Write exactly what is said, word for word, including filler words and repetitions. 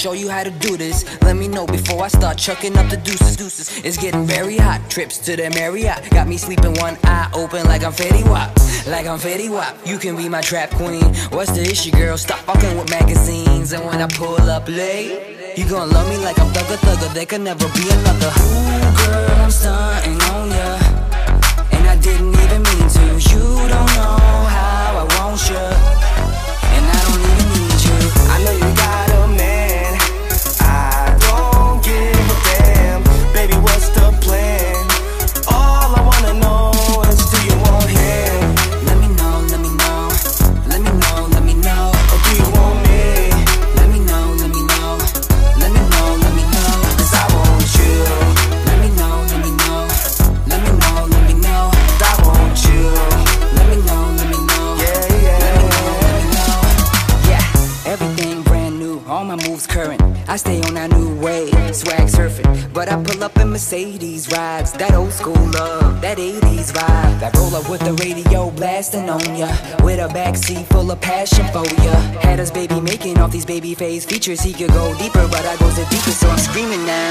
show you how to do this. Let me know before I start chucking up the deuces, deuces. It's getting very hot, trips to the Marriott got me sleeping one eye open like I'm Fetty Wap, like I'm Fetty Wap. You can be my trap queen. What's the issue, girl? Stop fucking with magazines. And when I pull up late, you gon' love me like I'm thugger thugger. There can never be another. Ooh, girl, I'm stunting on ya, and I didn't even mean to. You don't know how I want you, and I don't even need you. I know you got a man, I don't give a damn. Baby, what's the plan? All I wanna know is, do you want him? Let me know, let me know, let me know, let me know. Or do you want me? Let me know, let me know, let me know, let me know. Cause I want you. Let me know, let me know, let me know, let me know. I want you. Let me know, let me know. Yeah, yeah. Let me know, let me know. Yeah, everything brand new, all my moves current. I stay on that new wave, swag surfing. But I pull up in Mercedes rides, that old school love, that eighties vibe. That roll up with the radio blasting on ya, with a backseat full of passion for ya. Had us baby making off these baby face features. He could go deeper, but I goes the deepest, so I'm screaming now.